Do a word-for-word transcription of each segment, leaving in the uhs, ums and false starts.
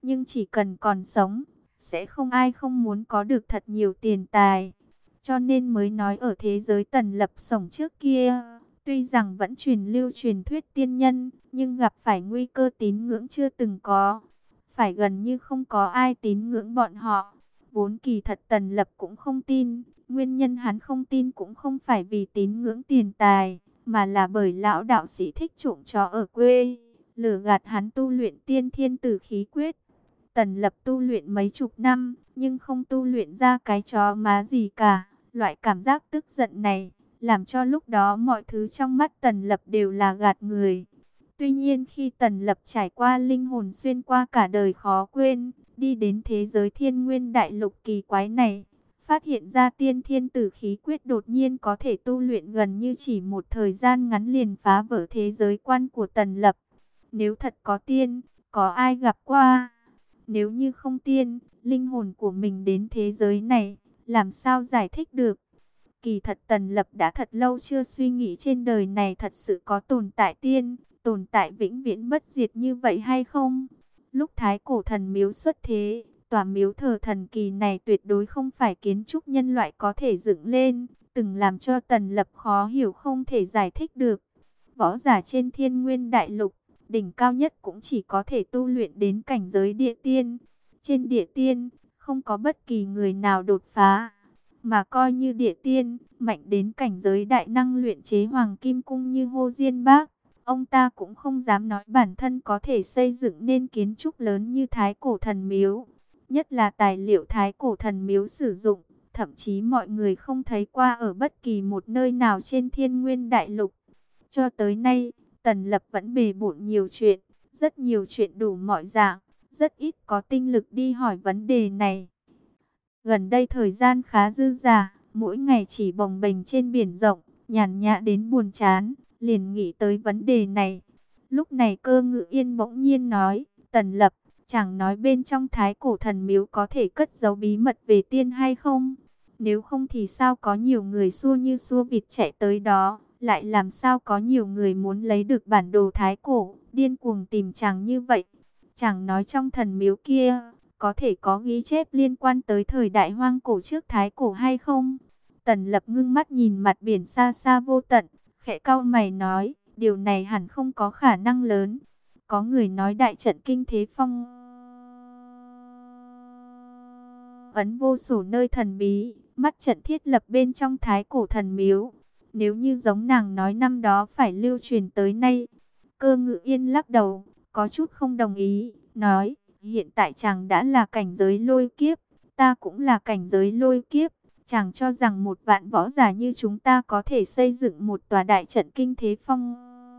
nhưng chỉ cần còn sống, sẽ không ai không muốn có được thật nhiều tiền tài. Cho nên mới nói ở thế giới Tần Lập sống trước kia, tuy rằng vẫn truyền lưu truyền thuyết tiên nhân, nhưng gặp phải nguy cơ tín ngưỡng chưa từng có. Phải gần như không có ai tín ngưỡng bọn họ. Vốn kỳ thật Tần Lập cũng không tin, nguyên nhân hắn không tin cũng không phải vì tín ngưỡng tiền tài, mà là bởi lão đạo sĩ thích trộm chó ở quê, lừa gạt hắn tu luyện tiên thiên tử khí quyết. Tần Lập tu luyện mấy chục năm, nhưng không tu luyện ra cái chó má gì cả. Loại cảm giác tức giận này, làm cho lúc đó mọi thứ trong mắt Tần Lập đều là gạt người. Tuy nhiên khi Tần Lập trải qua linh hồn xuyên qua cả đời khó quên, đi đến thế giới thiên nguyên đại lục kỳ quái này, phát hiện ra tiên thiên tử khí quyết đột nhiên có thể tu luyện gần như chỉ một thời gian ngắn liền phá vỡ thế giới quan của Tần Lập. Nếu thật có tiên, có ai gặp qua? Nếu như không tiên, linh hồn của mình đến thế giới này, làm sao giải thích được? Kỳ thật Tần Lập đã thật lâu chưa suy nghĩ trên đời này thật sự có tồn tại tiên, tồn tại vĩnh viễn bất diệt như vậy hay không? Lúc Thái Cổ Thần Miếu xuất thế, tòa miếu thờ thần kỳ này tuyệt đối không phải kiến trúc nhân loại có thể dựng lên, từng làm cho Tần Lập khó hiểu không thể giải thích được. Võ giả trên thiên nguyên đại lục, đỉnh cao nhất cũng chỉ có thể tu luyện đến cảnh giới địa tiên. Trên địa tiên, không có bất kỳ người nào đột phá. Mà coi như địa tiên, mạnh đến cảnh giới đại năng luyện chế hoàng kim cung như Hồ Diên Bác, ông ta cũng không dám nói bản thân có thể xây dựng nên kiến trúc lớn như Thái Cổ Thần Miếu. Nhất là tài liệu Thái Cổ Thần Miếu sử dụng, thậm chí mọi người không thấy qua ở bất kỳ một nơi nào trên thiên nguyên đại lục. Cho tới nay, Tần Lập vẫn bề bộn nhiều chuyện, rất nhiều chuyện đủ mọi dạng, rất ít có tinh lực đi hỏi vấn đề này. Gần đây thời gian khá dư dả, mỗi ngày chỉ bồng bềnh trên biển rộng, nhàn nhã đến buồn chán, liền nghĩ tới vấn đề này. Lúc này Cơ Ngự Yên bỗng nhiên nói, Tần Lập, chẳng nói bên trong Thái Cổ Thần Miếu có thể cất giấu bí mật về tiên hay không? Nếu không thì sao có nhiều người xua như xua vịt chạy tới đó, lại làm sao có nhiều người muốn lấy được bản đồ Thái Cổ, điên cuồng tìm chàng như vậy? Chẳng nói trong thần miếu kia, có thể có ghi chép liên quan tới thời đại hoang cổ trước Thái Cổ hay không? Tần Lập ngưng mắt nhìn mặt biển xa xa vô tận, khẽ cau mày nói, điều này hẳn không có khả năng lớn. Có người nói đại trận kinh thế phong ấn vô sổ nơi thần bí, mắt trận thiết lập bên trong Thái Cổ Thần Miếu. Nếu như giống nàng nói năm đó phải lưu truyền tới nay. Cơ Ngự Yên lắc đầu, có chút không đồng ý, nói, hiện tại chàng đã là cảnh giới lôi kiếp, ta cũng là cảnh giới lôi kiếp. Chàng cho rằng một vạn võ giả như chúng ta có thể xây dựng một tòa đại trận kinh thế phong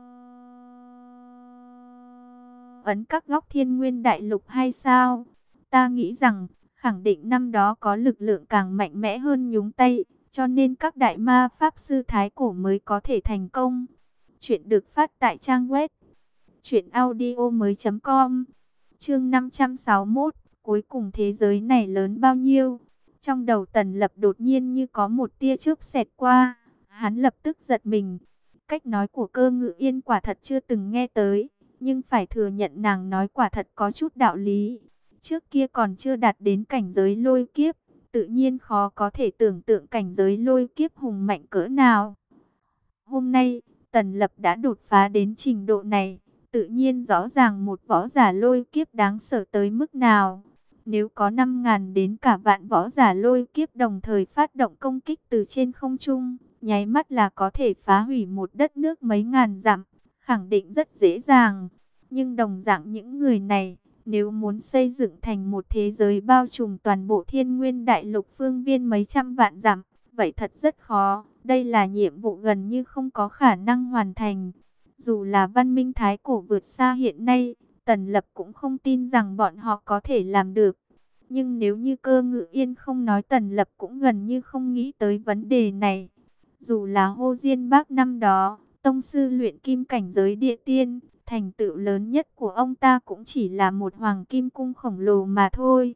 ấn các góc thiên nguyên đại lục hay sao? Ta nghĩ rằng, khẳng định năm đó có lực lượng càng mạnh mẽ hơn nhúng tay, cho nên các đại ma pháp sư Thái Cổ mới có thể thành công. Chuyện được phát tại trang web truyện audio mới chấm com. Chương năm trăm sáu mươi mốt, cuối cùng thế giới này lớn bao nhiêu? Trong đầu Tần Lập đột nhiên như có một tia chớp xẹt qua, hắn lập tức giật mình. Cách nói của Cơ Ngự Yên quả thật chưa từng nghe tới, nhưng phải thừa nhận nàng nói quả thật có chút đạo lý. Trước kia còn chưa đạt đến cảnh giới lôi kiếp, tự nhiên khó có thể tưởng tượng cảnh giới lôi kiếp hùng mạnh cỡ nào. Hôm nay, Tần Lập đã đột phá đến trình độ này, tự nhiên rõ ràng một võ giả lôi kiếp đáng sợ tới mức nào. Nếu có năm ngàn đến cả vạn võ giả lôi kiếp đồng thời phát động công kích từ trên không trung, nháy mắt là có thể phá hủy một đất nước mấy ngàn dặm, khẳng định rất dễ dàng. Nhưng đồng dạng những người này, nếu muốn xây dựng thành một thế giới bao trùm toàn bộ thiên nguyên đại lục phương viên mấy trăm vạn dặm, vậy thật rất khó. Đây là nhiệm vụ gần như không có khả năng hoàn thành. Dù là văn minh Thái Cổ vượt xa hiện nay, Tần Lập cũng không tin rằng bọn họ có thể làm được. Nhưng nếu như Cơ Ngự Yên không nói, Tần Lập cũng gần như không nghĩ tới vấn đề này. Dù là Hồ Diên Bác năm đó, tông sư luyện kim cảnh giới địa tiên, thành tựu lớn nhất của ông ta cũng chỉ là một hoàng kim cung khổng lồ mà thôi.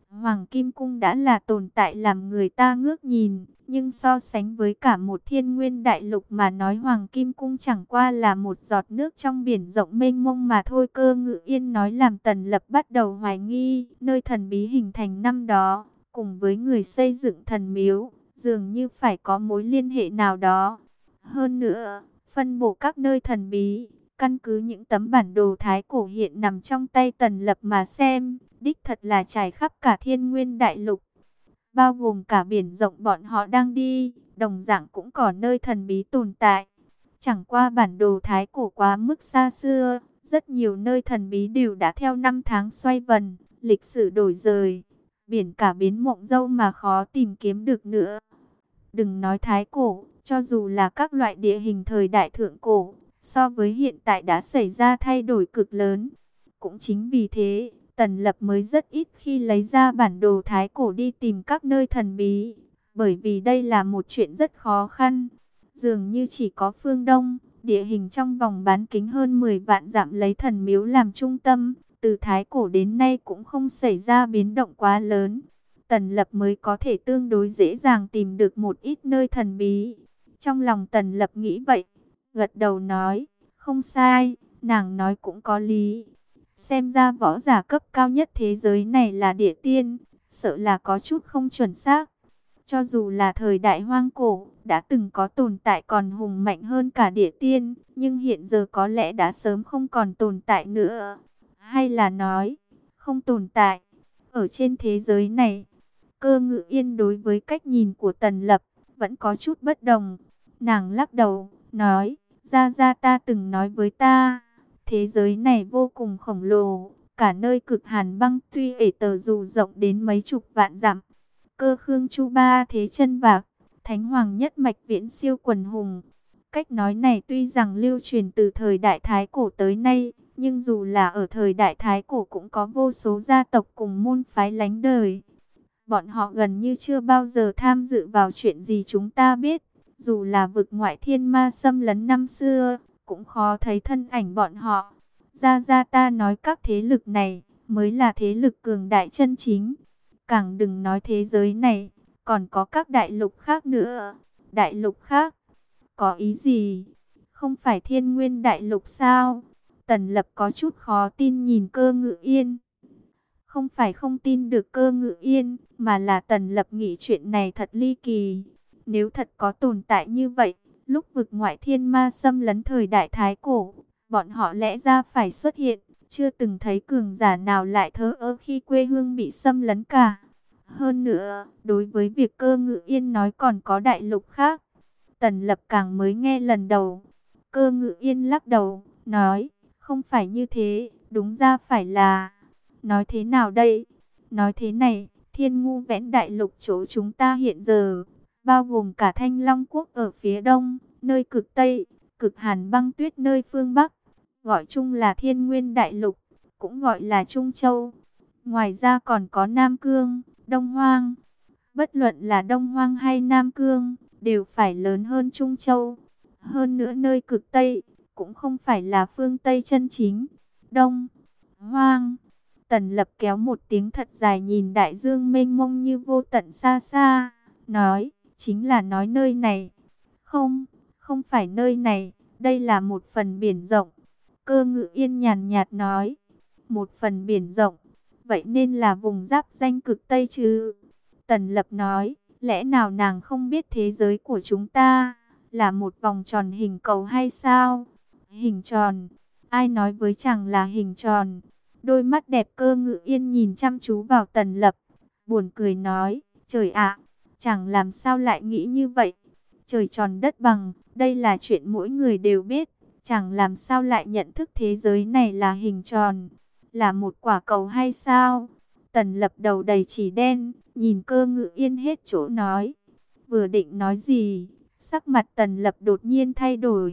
Hoàng Kim Cung đã là tồn tại làm người ta ngước nhìn, nhưng so sánh với cả một thiên nguyên đại lục mà nói, Hoàng Kim Cung chẳng qua là một giọt nước trong biển rộng mênh mông mà thôi. Cơ Ngự Yên nói làm Tần Lập bắt đầu hoài nghi, nơi thần bí hình thành năm đó, cùng với người xây dựng thần miếu, dường như phải có mối liên hệ nào đó. Hơn nữa, phân bổ các nơi thần bí, căn cứ những tấm bản đồ thái cổ hiện nằm trong tay Tần Lập mà xem, đích thật là trải khắp cả thiên nguyên đại lục, bao gồm cả biển rộng bọn họ đang đi, đồng dạng cũng có nơi thần bí tồn tại. Chẳng qua bản đồ thái cổ quá mức xa xưa, rất nhiều nơi thần bí đều đã theo năm tháng xoay vần, lịch sử đổi dời, biển cả biến mộng dâu mà khó tìm kiếm được nữa. Đừng nói thái cổ, cho dù là các loại địa hình thời đại thượng cổ, so với hiện tại đã xảy ra thay đổi cực lớn. Cũng chính vì thế, Tần Lập mới rất ít khi lấy ra bản đồ thái cổ đi tìm các nơi thần bí, bởi vì đây là một chuyện rất khó khăn. Dường như chỉ có phương Đông, địa hình trong vòng bán kính hơn mười vạn dặm lấy thần miếu làm trung tâm, từ thái cổ đến nay cũng không xảy ra biến động quá lớn. Tần Lập mới có thể tương đối dễ dàng tìm được một ít nơi thần bí. Trong lòng Tần Lập nghĩ vậy, gật đầu nói, không sai, nàng nói cũng có lý. Xem ra võ giả cấp cao nhất thế giới này là địa tiên, sợ là có chút không chuẩn xác. Cho dù là thời đại hoang cổ, đã từng có tồn tại còn hùng mạnh hơn cả địa tiên, nhưng hiện giờ có lẽ đã sớm không còn tồn tại nữa. Hay là nói, không tồn tại, ở trên thế giới này. Cơ Ngự Yên đối với cách nhìn của Tần Lập, vẫn có chút bất đồng. Nàng lắc đầu, nói, Gia Gia ta từng nói với ta, thế giới này vô cùng khổng lồ, cả nơi cực hàn băng tuy ể tờ dù rộng đến mấy chục vạn dặm. Cơ Khương Chu Ba thế chân vạc, Thánh Hoàng nhất mạch viễn siêu quần hùng. Cách nói này tuy rằng lưu truyền từ thời đại Thái Cổ tới nay, nhưng dù là ở thời đại Thái Cổ cũng có vô số gia tộc cùng môn phái lánh đời. Bọn họ gần như chưa bao giờ tham dự vào chuyện gì chúng ta biết. Dù là vực ngoại thiên ma xâm lấn năm xưa, cũng khó thấy thân ảnh bọn họ. Gia Gia ta nói các thế lực này mới là thế lực cường đại chân chính. Càng đừng nói thế giới này, còn có các đại lục khác nữa. Đại lục khác? Có ý gì? Không phải thiên nguyên đại lục sao? Tần Lập có chút khó tin nhìn Cơ Ngự Yên. Không phải không tin được Cơ Ngự Yên, mà là Tần Lập nghĩ chuyện này thật ly kỳ. Nếu thật có tồn tại như vậy, lúc vực ngoại thiên ma xâm lấn thời đại Thái Cổ, bọn họ lẽ ra phải xuất hiện. Chưa từng thấy cường giả nào lại thờ ơ khi quê hương bị xâm lấn cả. Hơn nữa, đối với việc Cơ Ngự Yên nói còn có đại lục khác, Tần Lập càng mới nghe lần đầu. Cơ Ngự Yên lắc đầu, nói, không phải như thế, đúng ra phải là... Nói thế nào đây? Nói thế này, Thiên Ngu Vẽn đại lục chỗ chúng ta hiện giờ, bao gồm cả Thanh Long Quốc ở phía đông, nơi cực Tây, cực Hàn băng tuyết nơi phương Bắc, gọi chung là Thiên Nguyên đại lục, cũng gọi là Trung Châu. Ngoài ra còn có Nam Cương, Đông Hoang. Bất luận là Đông Hoang hay Nam Cương, đều phải lớn hơn Trung Châu. Hơn nữa nơi cực Tây, cũng không phải là phương Tây chân chính. Đông Hoang. Tần Lập kéo một tiếng thật dài nhìn đại dương mênh mông như vô tận xa xa, nói, chính là nói nơi này. Không, không phải nơi này, đây là một phần biển rộng. Cơ Ngự Yên nhàn nhạt nói, một phần biển rộng, vậy nên là vùng giáp danh cực Tây chứ. Tần Lập nói, lẽ nào nàng không biết thế giới của chúng ta là một vòng tròn hình cầu hay sao? Hình tròn, ai nói với chàng là hình tròn? Đôi mắt đẹp Cơ Ngự Yên nhìn chăm chú vào Tần Lập, buồn cười nói, trời ạ, chẳng làm sao lại nghĩ như vậy. Trời tròn đất bằng, đây là chuyện mỗi người đều biết, chẳng làm sao lại nhận thức thế giới này là hình tròn, là một quả cầu hay sao. Tần Lập đầu đầy chỉ đen, nhìn Cơ Ngự Yên hết chỗ nói. Vừa định nói gì, sắc mặt Tần Lập đột nhiên thay đổi.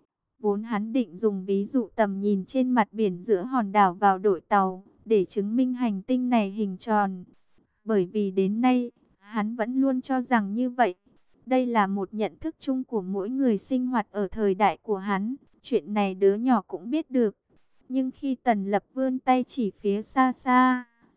Vốn hắn định dùng ví dụ tầm nhìn trên mặt biển giữa hòn đảo vào đội tàu, để chứng minh hành tinh này hình tròn. Bởi vì đến nay, hắn vẫn luôn cho rằng như vậy. Đây là một nhận thức chung của mỗi người sinh hoạt ở thời đại của hắn. Chuyện này đứa nhỏ cũng biết được. Nhưng khi Tần Lập vươn tay chỉ phía xa xa,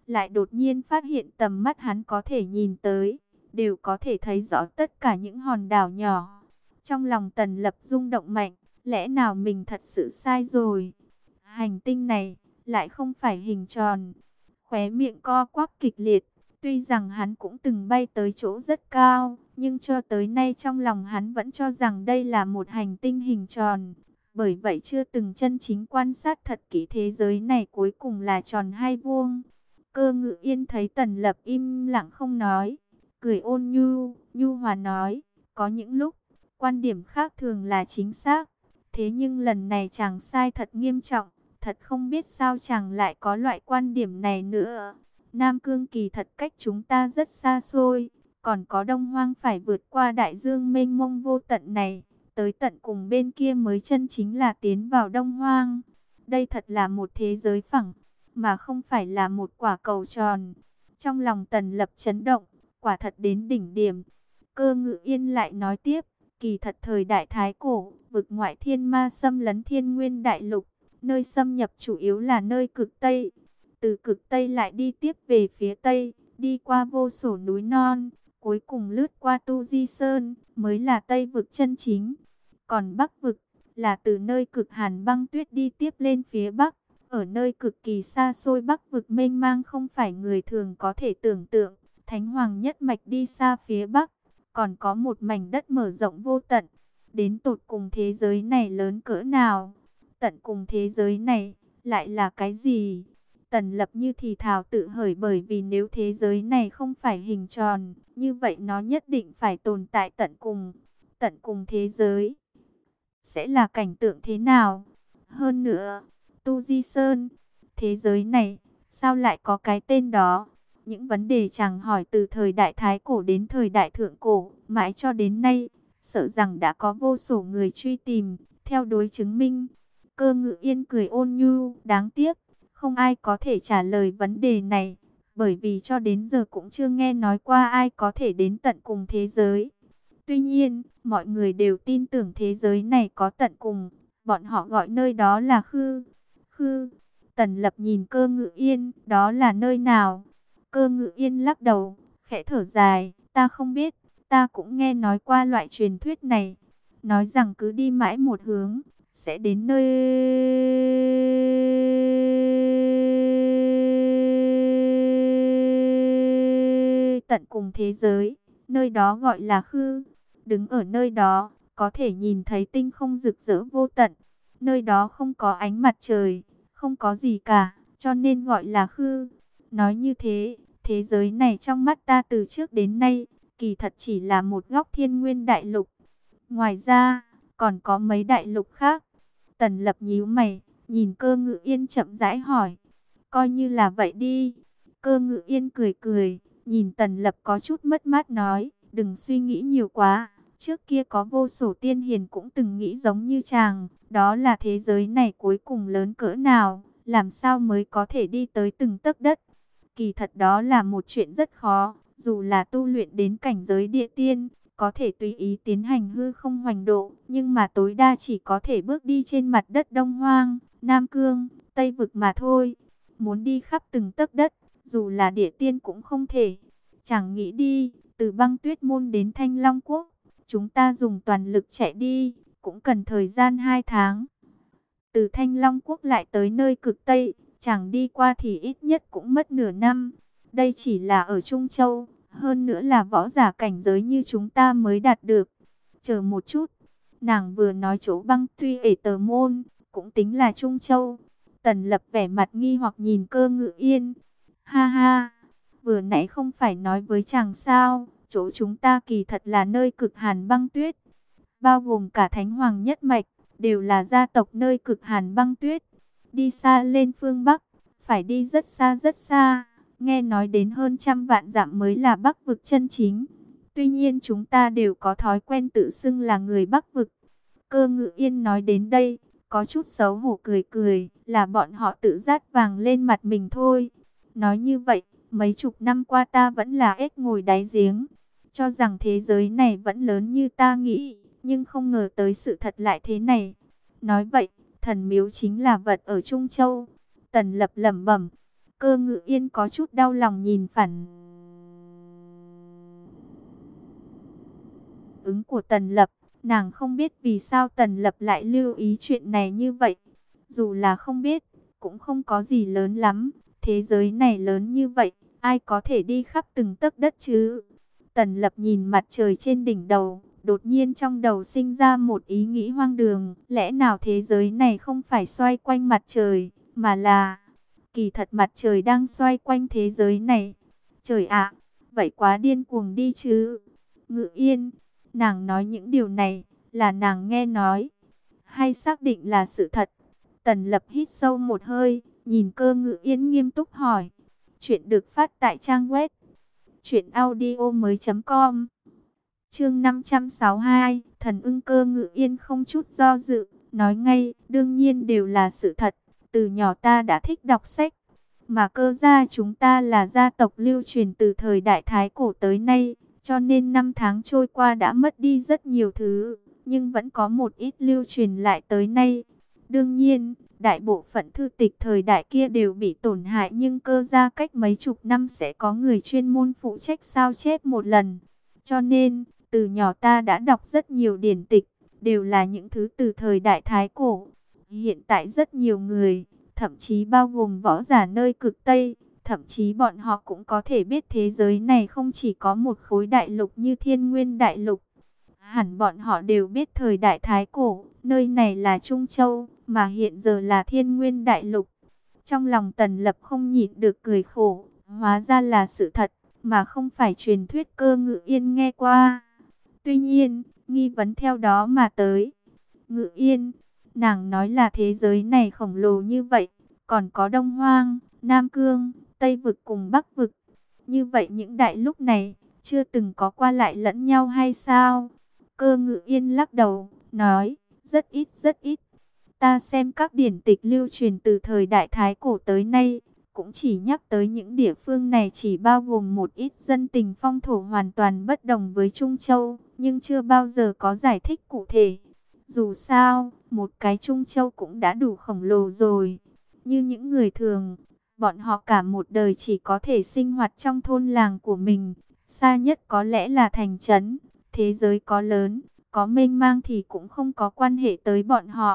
lại đột nhiên phát hiện tầm mắt hắn có thể nhìn tới, đều có thể thấy rõ tất cả những hòn đảo nhỏ. Trong lòng Tần Lập rung động mạnh, lẽ nào mình thật sự sai rồi? Hành tinh này lại không phải hình tròn. Khóe miệng co quắp kịch liệt, tuy rằng hắn cũng từng bay tới chỗ rất cao, nhưng cho tới nay trong lòng hắn vẫn cho rằng đây là một hành tinh hình tròn. Bởi vậy chưa từng chân chính quan sát thật kỹ thế giới này cuối cùng là tròn hay vuông. Cơ Ngự Yên thấy Tần Lập im lặng không nói, cười ôn nhu, nhu hòa nói, có những lúc, quan điểm khác thường là chính xác. Thế nhưng lần này chàng sai thật nghiêm trọng, thật không biết sao chàng lại có loại quan điểm này nữa. Nam Cương kỳ thật cách chúng ta rất xa xôi, còn có Đông Hoang phải vượt qua đại dương mênh mông vô tận này, tới tận cùng bên kia mới chân chính là tiến vào Đông Hoang. Đây thật là một thế giới phẳng, mà không phải là một quả cầu tròn. Trong lòng Tần Lập chấn động, quả thật đến đỉnh điểm. Cơ Ngự Yên lại nói tiếp, kỳ thật thời đại Thái Cổ, vực ngoại thiên ma xâm lấn thiên nguyên đại lục, nơi xâm nhập chủ yếu là nơi cực Tây. Từ cực Tây lại đi tiếp về phía Tây, đi qua vô số núi non, cuối cùng lướt qua Tu Di Sơn, mới là Tây vực chân chính. Còn Bắc vực, là từ nơi cực hàn băng tuyết đi tiếp lên phía Bắc. Ở nơi cực kỳ xa xôi Bắc vực mênh mang không phải người thường có thể tưởng tượng. Thánh Hoàng nhất mạch đi xa phía Bắc, còn có một mảnh đất mở rộng vô tận. Đến tột cùng thế giới này lớn cỡ nào? Tận cùng thế giới này, lại là cái gì? Tần Lập như thì thào tự hỏi, bởi vì nếu thế giới này không phải hình tròn, như vậy nó nhất định phải tồn tại tận cùng. Tận cùng thế giới sẽ là cảnh tượng thế nào? Hơn nữa, Tu Di Sơn, thế giới này, sao lại có cái tên đó? Những vấn đề chàng hỏi từ thời đại Thái Cổ đến thời đại Thượng Cổ, mãi cho đến nay, sợ rằng đã có vô số người truy tìm, theo đối chứng minh. Cơ Ngự Yên cười ôn nhu, đáng tiếc, không ai có thể trả lời vấn đề này, bởi vì cho đến giờ cũng chưa nghe nói qua ai có thể đến tận cùng thế giới. Tuy nhiên, mọi người đều tin tưởng thế giới này có tận cùng, bọn họ gọi nơi đó là Khư. Khư. Tần Lập nhìn Cơ Ngự Yên, đó là nơi nào? Cơ Ngự Yên lắc đầu, khẽ thở dài, ta không biết, ta cũng nghe nói qua loại truyền thuyết này, nói rằng cứ đi mãi một hướng, sẽ đến nơi tận cùng thế giới, nơi đó gọi là Khư. Đứng ở nơi đó, có thể nhìn thấy tinh không rực rỡ vô tận, nơi đó không có ánh mặt trời, không có gì cả, cho nên gọi là Khư. Nói như thế, thế giới này trong mắt ta từ trước đến nay, kỳ thật chỉ là một góc thiên nguyên đại lục. Ngoài ra, còn có mấy đại lục khác. Tần Lập nhíu mày, nhìn Cơ Ngự Yên chậm rãi hỏi. Coi như là vậy đi. Cơ Ngự Yên cười cười, nhìn Tần Lập có chút mất mát nói, đừng suy nghĩ nhiều quá. Trước kia có vô số tiên hiền cũng từng nghĩ giống như chàng, đó là thế giới này cuối cùng lớn cỡ nào, làm sao mới có thể đi tới từng tấc đất. Kỳ thật đó là một chuyện rất khó, dù là tu luyện đến cảnh giới địa tiên, có thể tùy ý tiến hành hư không hoành độ, nhưng mà tối đa chỉ có thể bước đi trên mặt đất Đông Hoang, Nam Cương, Tây Vực mà thôi. Muốn đi khắp từng tấc đất, dù là địa tiên cũng không thể. Chẳng nghĩ đi, từ Băng Tuyết Môn đến Thanh Long Quốc, chúng ta dùng toàn lực chạy đi, cũng cần thời gian hai tháng. Từ Thanh Long Quốc lại tới nơi cực Tây, chẳng đi qua thì ít nhất cũng mất nửa năm. Đây chỉ là ở Trung Châu, hơn nữa là võ giả cảnh giới như chúng ta mới đạt được. Chờ một chút, nàng vừa nói chỗ Băng Tuy ể Tờ Môn, cũng tính là Trung Châu. Tần Lập vẻ mặt nghi hoặc nhìn Cơ Ngự Yên. Ha ha, vừa nãy không phải nói với chàng sao, chỗ chúng ta kỳ thật là nơi cực hàn băng tuyết, bao gồm cả Thánh Hoàng nhất mạch, đều là gia tộc nơi cực hàn băng tuyết. Đi xa lên phương Bắc, phải đi rất xa rất xa, nghe nói đến hơn trăm vạn dặm mới là Bắc vực chân chính. Tuy nhiên chúng ta đều có thói quen tự xưng là người Bắc vực. Cơ Ngự Yên nói đến đây, có chút xấu hổ cười cười, là bọn họ tự dát vàng lên mặt mình thôi. Nói như vậy, mấy chục năm qua ta vẫn là ếch ngồi đáy giếng, cho rằng thế giới này vẫn lớn như ta nghĩ, nhưng không ngờ tới sự thật lại thế này. Nói vậy, thần miếu chính là vật ở Trung Châu. Tần Lập lẩm bẩm. Cơ Ngự Yên có chút đau lòng nhìn phản ứng của Tần Lập. Nàng không biết vì sao Tần Lập lại lưu ý chuyện này như vậy. Dù là không biết, cũng không có gì lớn lắm. Thế giới này lớn như vậy, ai có thể đi khắp từng tấc đất chứ? Tần Lập nhìn mặt trời trên đỉnh đầu, đột nhiên trong đầu sinh ra một ý nghĩ hoang đường. Lẽ nào thế giới này không phải xoay quanh mặt trời, mà là... Kỳ thật mặt trời đang xoay quanh thế giới này. Trời ạ, vậy quá điên cuồng đi chứ. Ngự Yên, nàng nói những điều này, là nàng nghe nói, hay xác định là sự thật? Tần Lập hít sâu một hơi, nhìn Cơ Ngự Yên nghiêm túc hỏi. Chuyện được phát tại trang web truyện audio mới chấm com. Chương năm trăm sáu mươi hai, Thần Ưng. Cơ Ngự Yên không chút do dự, nói ngay, đương nhiên đều là sự thật. Từ nhỏ ta đã thích đọc sách, mà Cơ gia chúng ta là gia tộc lưu truyền từ thời đại Thái Cổ tới nay, cho nên năm tháng trôi qua đã mất đi rất nhiều thứ, nhưng vẫn có một ít lưu truyền lại tới nay. Đương nhiên, đại bộ phận thư tịch thời đại kia đều bị tổn hại, nhưng Cơ gia cách mấy chục năm sẽ có người chuyên môn phụ trách sao chép một lần. Cho nên, từ nhỏ ta đã đọc rất nhiều điển tịch, đều là những thứ từ thời đại Thái Cổ. Hiện tại rất nhiều người, thậm chí bao gồm võ giả nơi cực Tây, thậm chí bọn họ cũng có thể biết thế giới này không chỉ có một khối đại lục như Thiên Nguyên Đại Lục. Hẳn bọn họ đều biết thời đại Thái Cổ, nơi này là Trung Châu, mà hiện giờ là Thiên Nguyên Đại Lục. Trong lòng Tần Lập không nhịn được cười khổ, hóa ra là sự thật, mà không phải truyền thuyết Cơ Ngự Yên nghe qua. Tuy nhiên, nghi vấn theo đó mà tới. Ngự Yên, nàng nói là thế giới này khổng lồ như vậy, còn có Đông Hoang, Nam Cương, Tây Vực cùng Bắc Vực. Như vậy những đại lúc này, chưa từng có qua lại lẫn nhau hay sao? Cơ Ngự Yên lắc đầu, nói, rất ít rất ít. Ta xem các điển tịch lưu truyền từ thời đại Thái Cổ tới nay, cũng chỉ nhắc tới những địa phương này chỉ bao gồm một ít dân tình phong thổ hoàn toàn bất đồng với Trung Châu, nhưng chưa bao giờ có giải thích cụ thể. Dù sao, một cái Trung Châu cũng đã đủ khổng lồ rồi. Như những người thường, bọn họ cả một đời chỉ có thể sinh hoạt trong thôn làng của mình. Xa nhất có lẽ là thành trấn. Thế giới có lớn, có mênh mang thì cũng không có quan hệ tới bọn họ.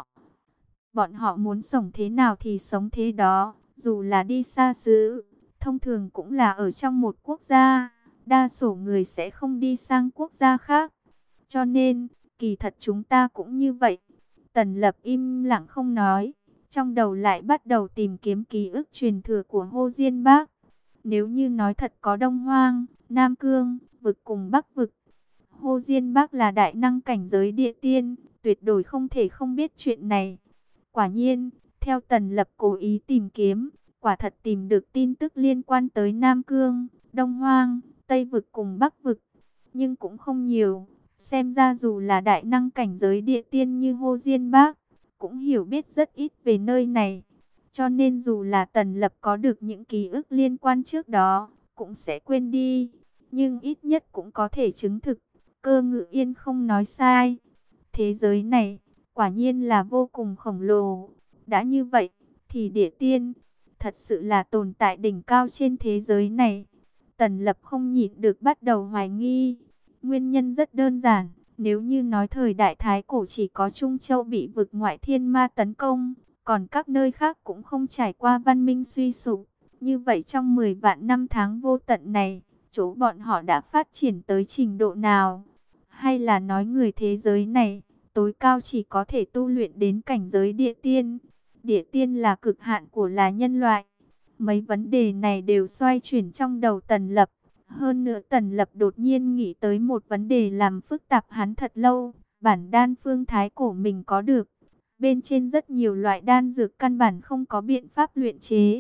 Bọn họ muốn sống thế nào thì sống thế đó. Dù là đi xa xứ, thông thường cũng là ở trong một quốc gia. Đa số người sẽ không đi sang quốc gia khác. Cho nên, kỳ thật chúng ta cũng như vậy. Tần Lập im lặng không nói, trong đầu lại bắt đầu tìm kiếm ký ức truyền thừa của Hồ Diên Bác. Nếu như nói thật có Đông Hoang, Nam Cương, Vực cùng Bắc Vực, Hồ Diên Bác là đại năng cảnh giới địa tiên, tuyệt đối không thể không biết chuyện này. Quả nhiên, theo Tần Lập cố ý tìm kiếm, quả thật tìm được tin tức liên quan tới Nam Cương, Đông Hoang, Tây Vực cùng Bắc Vực, nhưng cũng không nhiều. Xem ra dù là đại năng cảnh giới địa tiên như Hồ Diên Bác, cũng hiểu biết rất ít về nơi này. Cho nên dù là Tần Lập có được những ký ức liên quan trước đó, cũng sẽ quên đi. Nhưng ít nhất cũng có thể chứng thực, Cơ Ngự Yên không nói sai. Thế giới này, quả nhiên là vô cùng khổng lồ. Đã như vậy, thì địa tiên, thật sự là tồn tại đỉnh cao trên thế giới này. Tần Lập không nhịn được bắt đầu hoài nghi. Nguyên nhân rất đơn giản, nếu như nói thời đại Thái Cổ chỉ có Trung Châu bị vực ngoại thiên ma tấn công, còn các nơi khác cũng không trải qua văn minh suy sụp. Như vậy trong mười vạn năm tháng vô tận này, chỗ bọn họ đã phát triển tới trình độ nào? Hay là nói người thế giới này, tối cao chỉ có thể tu luyện đến cảnh giới địa tiên? Địa tiên là cực hạn của là nhân loại. Mấy vấn đề này đều xoay chuyển trong đầu Tần Lập. Hơn nữa Tần Lập đột nhiên nghĩ tới một vấn đề làm phức tạp hắn thật lâu. Bản đan phương Thái Cổ mình có được, bên trên rất nhiều loại đan dược căn bản không có biện pháp luyện chế.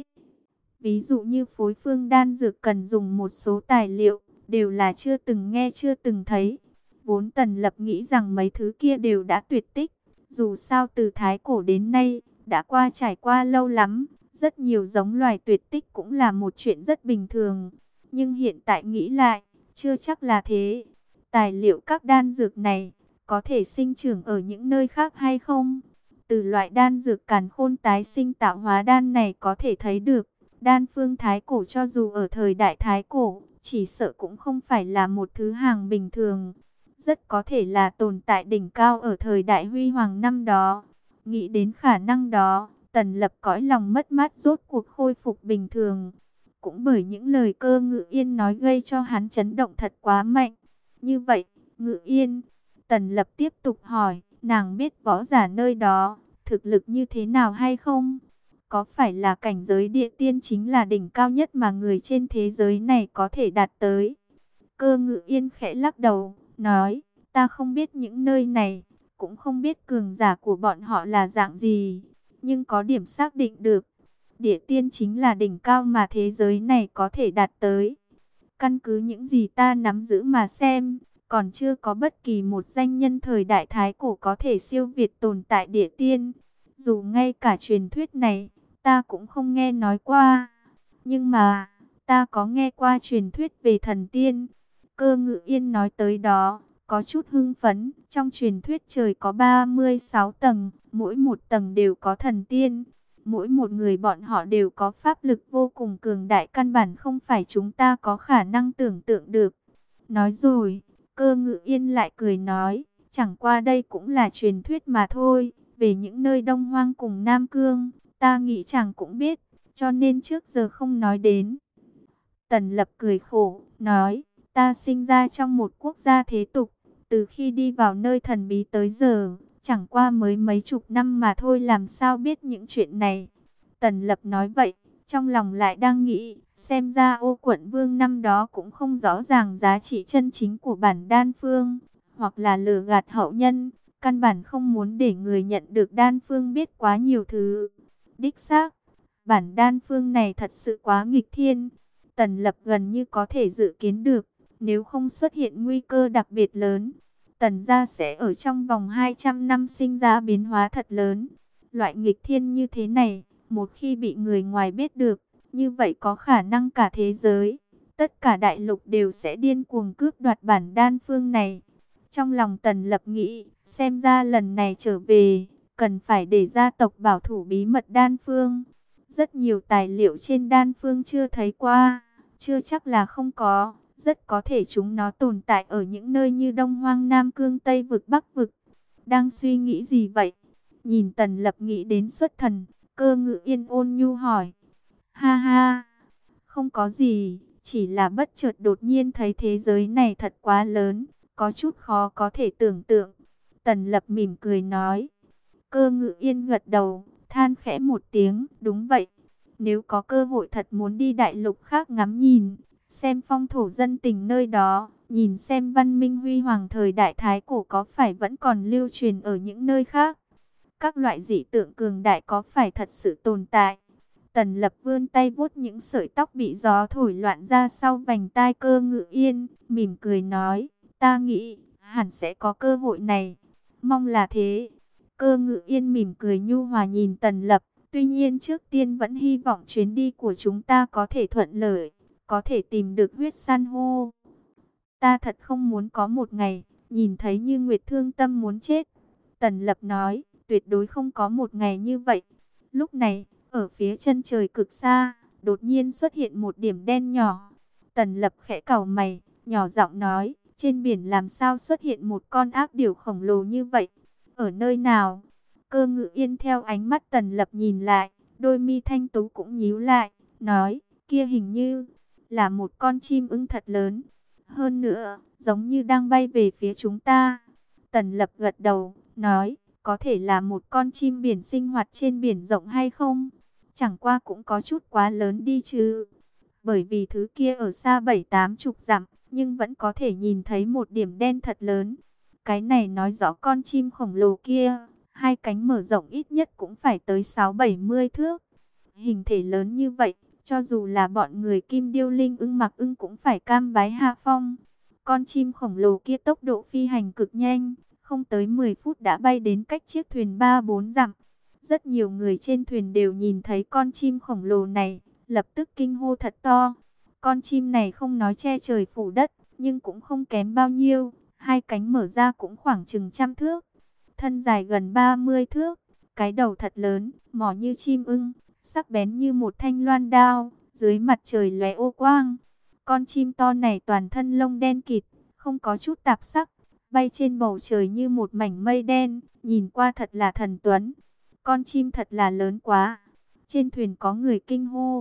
Ví dụ như phối phương đan dược cần dùng một số tài liệu, đều là chưa từng nghe chưa từng thấy. Vốn Tần Lập nghĩ rằng mấy thứ kia đều đã tuyệt tích. Dù sao từ Thái Cổ đến nay, đã qua trải qua lâu lắm. Rất nhiều giống loài tuyệt tích cũng là một chuyện rất bình thường. Nhưng hiện tại nghĩ lại, chưa chắc là thế. Tài liệu các đan dược này, có thể sinh trưởng ở những nơi khác hay không? Từ loại đan dược càn khôn tái sinh tạo hóa đan này có thể thấy được, Đan phương thái cổ cho dù ở thời đại thái cổ, chỉ sợ cũng không phải là một thứ hàng bình thường. Rất có thể là tồn tại đỉnh cao ở thời đại huy hoàng năm đó. Nghĩ đến khả năng đó, Tần Lập cõi lòng mất mát rốt cuộc khôi phục bình thường. Cũng bởi những lời Cơ Ngự Yên nói gây cho hắn chấn động thật quá mạnh. Như vậy, Ngự Yên, Tần Lập tiếp tục hỏi, nàng biết võ giả nơi đó, thực lực như thế nào hay không? Có phải là cảnh giới địa tiên chính là đỉnh cao nhất mà người trên thế giới này có thể đạt tới? Cơ Ngự Yên khẽ lắc đầu, nói, ta không biết những nơi này, cũng không biết cường giả của bọn họ là dạng gì, nhưng có điểm xác định được. Địa tiên chính là đỉnh cao mà thế giới này có thể đạt tới. Căn cứ những gì ta nắm giữ mà xem, còn chưa có bất kỳ một danh nhân thời đại thái cổ có thể siêu việt tồn tại địa tiên. Dù ngay cả truyền thuyết này, ta cũng không nghe nói qua. Nhưng mà, ta có nghe qua truyền thuyết về thần tiên. Cơ Ngự Yên nói tới đó, có chút hưng phấn. Trong truyền thuyết trời có ba mươi sáu tầng, mỗi một tầng đều có thần tiên. Mỗi một người bọn họ đều có pháp lực vô cùng cường đại, căn bản không phải chúng ta có khả năng tưởng tượng được. Nói rồi, Cơ Ngự Yên lại cười nói, chẳng qua đây cũng là truyền thuyết mà thôi. Về những nơi Đông Hoang cùng Nam Cương, ta nghĩ chàng cũng biết, cho nên trước giờ không nói đến. Tần Lập cười khổ, nói, ta sinh ra trong một quốc gia thế tục, từ khi đi vào nơi thần bí tới giờ, chẳng qua mới mấy chục năm mà thôi, làm sao biết những chuyện này. Tần Lập nói vậy, trong lòng lại đang nghĩ, xem ra Ô Quận Vương năm đó cũng không rõ ràng giá trị chân chính của bản đan phương, hoặc là lừa gạt hậu nhân, căn bản không muốn để người nhận được đan phương biết quá nhiều thứ. Đích xác, bản đan phương này thật sự quá nghịch thiên. Tần Lập gần như có thể dự kiến được, nếu không xuất hiện nguy cơ đặc biệt lớn, Tần gia sẽ ở trong vòng hai trăm năm sinh ra biến hóa thật lớn. Loại nghịch thiên như thế này, một khi bị người ngoài biết được, như vậy có khả năng cả thế giới, tất cả đại lục đều sẽ điên cuồng cướp đoạt bản đan phương này. Trong lòng Tần Lập nghĩ, xem ra lần này trở về, cần phải để gia tộc bảo thủ bí mật đan phương. Rất nhiều tài liệu trên đan phương chưa thấy qua, chưa chắc là không có, rất có thể chúng nó tồn tại ở những nơi như Đông Hoang, Nam Cương, Tây Vực, Bắc Vực. Đang suy nghĩ gì vậy? Nhìn Tần Lập nghĩ đến xuất thần, Cơ Ngự Yên ôn nhu hỏi. Ha ha, không có gì, chỉ là bất chợt đột nhiên thấy thế giới này thật quá lớn, có chút khó có thể tưởng tượng. Tần Lập mỉm cười nói. Cơ Ngự Yên gật đầu, than khẽ một tiếng, đúng vậy. Nếu có cơ hội thật muốn đi đại lục khác ngắm nhìn, xem phong thổ dân tình nơi đó, nhìn xem văn minh huy hoàng thời đại thái cổ có phải vẫn còn lưu truyền ở những nơi khác. Các loại dị tượng cường đại có phải thật sự tồn tại. Tần Lập vươn tay vuốt những sợi tóc bị gió thổi loạn ra sau vành tai Cơ Ngự Yên, mỉm cười nói, ta nghĩ hẳn sẽ có cơ hội này. Mong là thế. Cơ Ngự Yên mỉm cười nhu hòa nhìn Tần Lập, tuy nhiên trước tiên vẫn hy vọng chuyến đi của chúng ta có thể thuận lợi, có thể tìm được huyết san hô. Ta thật không muốn có một ngày, nhìn thấy Như Nguyệt thương tâm muốn chết. Tần Lập nói, tuyệt đối không có một ngày như vậy. Lúc này, ở phía chân trời cực xa, đột nhiên xuất hiện một điểm đen nhỏ. Tần Lập khẽ cau mày, nhỏ giọng nói, trên biển làm sao xuất hiện một con ác điểu khổng lồ như vậy? Ở nơi nào? Cơ Ngự Yên theo ánh mắt Tần Lập nhìn lại, đôi mi thanh tú cũng nhíu lại, nói, kia hình như là một con chim ưng thật lớn. Hơn nữa, giống như đang bay về phía chúng ta. Tần Lập gật đầu, nói, có thể là một con chim biển sinh hoạt trên biển rộng hay không? Chẳng qua cũng có chút quá lớn đi chứ. Bởi vì thứ kia ở xa bảy tám chục dặm, nhưng vẫn có thể nhìn thấy một điểm đen thật lớn. Cái này nói rõ con chim khổng lồ kia, hai cánh mở rộng ít nhất cũng phải tới sáu bảy mươi thước. Hình thể lớn như vậy, cho dù là bọn người Kim Điêu Linh ưng mặc ưng cũng phải cam bái hạ phong. Con chim khổng lồ kia tốc độ phi hành cực nhanh, không tới mười phút đã bay đến cách chiếc thuyền ba bốn dặm. Rất nhiều người trên thuyền đều nhìn thấy con chim khổng lồ này, lập tức kinh hô thật to. Con chim này không nói che trời phủ đất, nhưng cũng không kém bao nhiêu. Hai cánh mở ra cũng khoảng chừng trăm thước. Thân dài gần ba mươi thước, cái đầu thật lớn, mỏ như chim ưng, sắc bén như một thanh loan đao, dưới mặt trời lóe ô quang. Con chim to này toàn thân lông đen kịt, không có chút tạp sắc, bay trên bầu trời như một mảnh mây đen, nhìn qua thật là thần tuấn. Con chim thật là lớn quá. Trên thuyền có người kinh hô.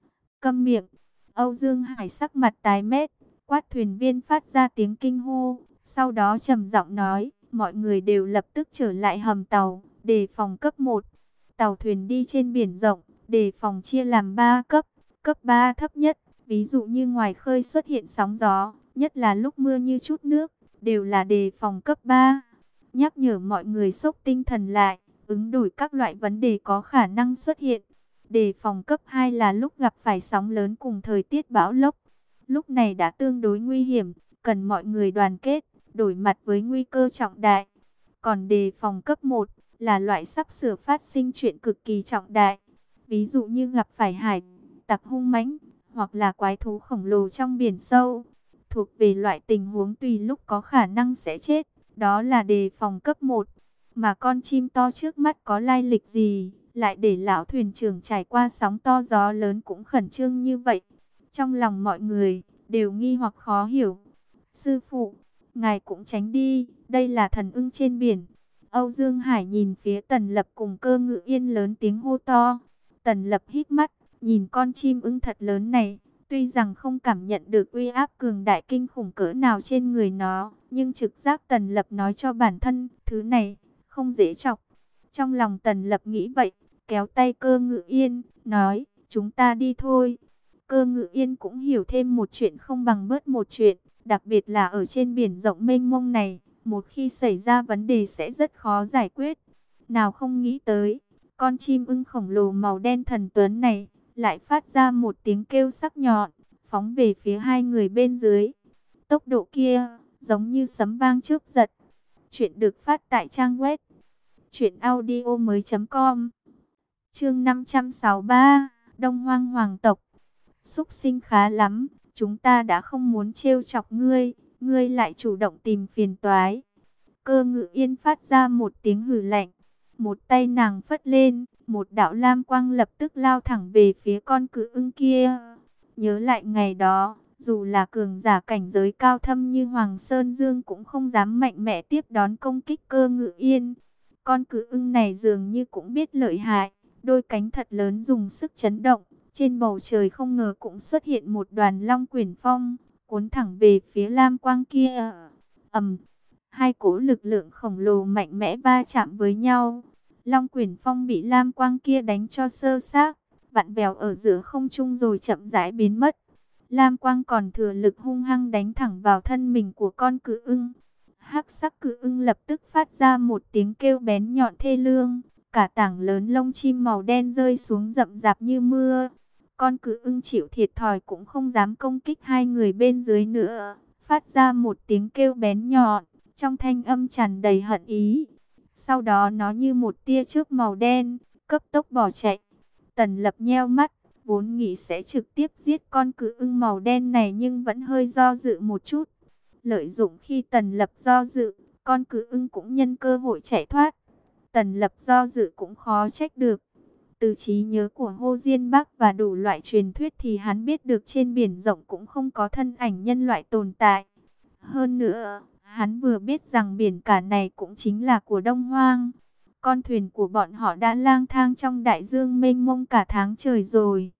Câm miệng. Âu Dương Hải sắc mặt tái mét, quát thuyền viên phát ra tiếng kinh hô. Sau đó trầm giọng nói, mọi người đều lập tức trở lại hầm tàu, đề phòng cấp một. Tàu thuyền đi trên biển rộng, đề phòng chia làm ba cấp. Cấp ba thấp nhất, ví dụ như ngoài khơi xuất hiện sóng gió, nhất là lúc mưa như chút nước, đều là đề phòng cấp ba. Nhắc nhở mọi người xốc tinh thần lại, ứng đổi các loại vấn đề có khả năng xuất hiện. Đề phòng cấp hai là lúc gặp phải sóng lớn cùng thời tiết bão lốc. Lúc này đã tương đối nguy hiểm, cần mọi người đoàn kết, đổi mặt với nguy cơ trọng đại. Còn đề phòng cấp một là loại sắp sửa phát sinh chuyện cực kỳ trọng đại. Ví dụ như gặp phải hải tặc hung mãnh, hoặc là quái thú khổng lồ trong biển sâu. Thuộc về loại tình huống tùy lúc có khả năng sẽ chết, đó là đề phòng cấp một. Mà con chim to trước mắt có lai lịch gì, lại để lão thuyền trưởng trải qua sóng to gió lớn cũng khẩn trương như vậy. Trong lòng mọi người đều nghi hoặc khó hiểu. Sư phụ, ngài cũng tránh đi, đây là thần ưng trên biển. Âu Dương Hải nhìn phía Tần Lập cùng Cơ Ngự Yên lớn tiếng hô to. Tần Lập hít mắt, nhìn con chim ưng thật lớn này. Tuy rằng không cảm nhận được uy áp cường đại kinh khủng cỡ nào trên người nó, nhưng trực giác Tần Lập nói cho bản thân, thứ này không dễ chọc. Trong lòng Tần Lập nghĩ vậy, kéo tay Cơ Ngự Yên, nói, chúng ta đi thôi. Cơ Ngự Yên cũng hiểu thêm một chuyện không bằng bớt một chuyện, đặc biệt là ở trên biển rộng mênh mông này, một khi xảy ra vấn đề sẽ rất khó giải quyết. Nào không nghĩ tới, con chim ưng khổng lồ màu đen thần tuấn này, lại phát ra một tiếng kêu sắc nhọn, phóng về phía hai người bên dưới. Tốc độ kia, giống như sấm vang chớp giật. Chuyện được phát tại trang web truyện audio mới chấm com. Chương năm trăm sáu mươi ba, Đông Hoang Hoàng tộc. Súc sinh khá lắm, chúng ta đã không muốn trêu chọc ngươi, ngươi lại chủ động tìm phiền toái. Cơ Ngự Yên phát ra một tiếng hừ lạnh, một tay nàng phất lên, một đạo lam quang lập tức lao thẳng về phía con cự ưng kia. Nhớ lại ngày đó, dù là cường giả cảnh giới cao thâm như Hoàng Sơn Dương cũng không dám mạnh mẽ tiếp đón công kích Cơ Ngự Yên. Con cự ưng này dường như cũng biết lợi hại, đôi cánh thật lớn dùng sức chấn động. Trên bầu trời không ngờ cũng xuất hiện một đoàn long quyển phong, cuốn thẳng về phía lam quang kia. Ầm, hai cỗ lực lượng khổng lồ mạnh mẽ va chạm với nhau. Long quyển phong bị lam quang kia đánh cho sơ xác, vặn vẹo ở giữa không trung rồi chậm rãi biến mất. Lam quang còn thừa lực hung hăng đánh thẳng vào thân mình của con cự ưng. Hắc sắc cự ưng lập tức phát ra một tiếng kêu bén nhọn thê lương, cả tảng lớn lông chim màu đen rơi xuống rậm rạp như mưa. Con cự ưng chịu thiệt thòi cũng không dám công kích hai người bên dưới nữa, phát ra một tiếng kêu bén nhọn, trong thanh âm tràn đầy hận ý. Sau đó nó như một tia chớp màu đen, cấp tốc bỏ chạy. Tần Lập nheo mắt, vốn nghĩ sẽ trực tiếp giết con cự ưng màu đen này nhưng vẫn hơi do dự một chút. Lợi dụng khi Tần Lập do dự, con cự ưng cũng nhân cơ hội chạy thoát. Tần Lập do dự cũng khó trách được. Từ trí nhớ của Hồ Diên Bắc và đủ loại truyền thuyết thì hắn biết được trên biển rộng cũng không có thân ảnh nhân loại tồn tại. Hơn nữa, hắn vừa biết rằng biển cả này cũng chính là của Đông Hoang. Con thuyền của bọn họ đã lang thang trong đại dương mênh mông cả tháng trời rồi.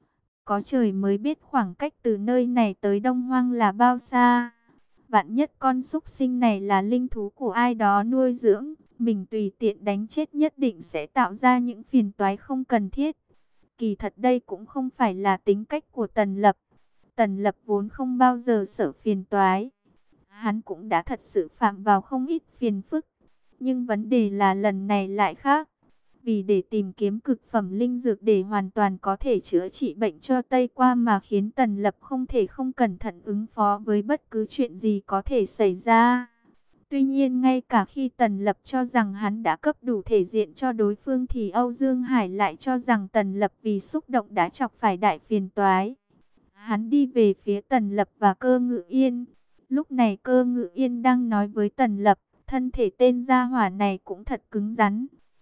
Có trời mới biết khoảng cách từ nơi này tới Đông Hoang là bao xa. Vạn nhất con súc sinh này là linh thú của ai đó nuôi dưỡng, mình tùy tiện đánh chết nhất định sẽ tạo ra những phiền toái không cần thiết. Kỳ thật đây cũng không phải là tính cách của Tần Lập. Tần Lập vốn không bao giờ sợ phiền toái. Hắn cũng đã thật sự phạm vào không ít phiền phức. Nhưng vấn đề là lần này lại khác. Vì để tìm kiếm cực phẩm linh dược để hoàn toàn có thể chữa trị bệnh cho Tây Qua mà khiến Tần Lập không thể không cẩn thận ứng phó với bất cứ chuyện gì có thể xảy ra. Tuy nhiên ngay cả khi Tần Lập cho rằng hắn đã cấp đủ thể diện cho đối phương thì Âu Dương Hải lại cho rằng Tần Lập vì xúc động đã chọc phải đại phiền toái. Hắn đi về phía Tần Lập và Cơ Ngự Yên. Lúc này Cơ Ngự Yên đang nói với Tần Lập, thân thể tên gia hỏa này cũng thật cứng rắn.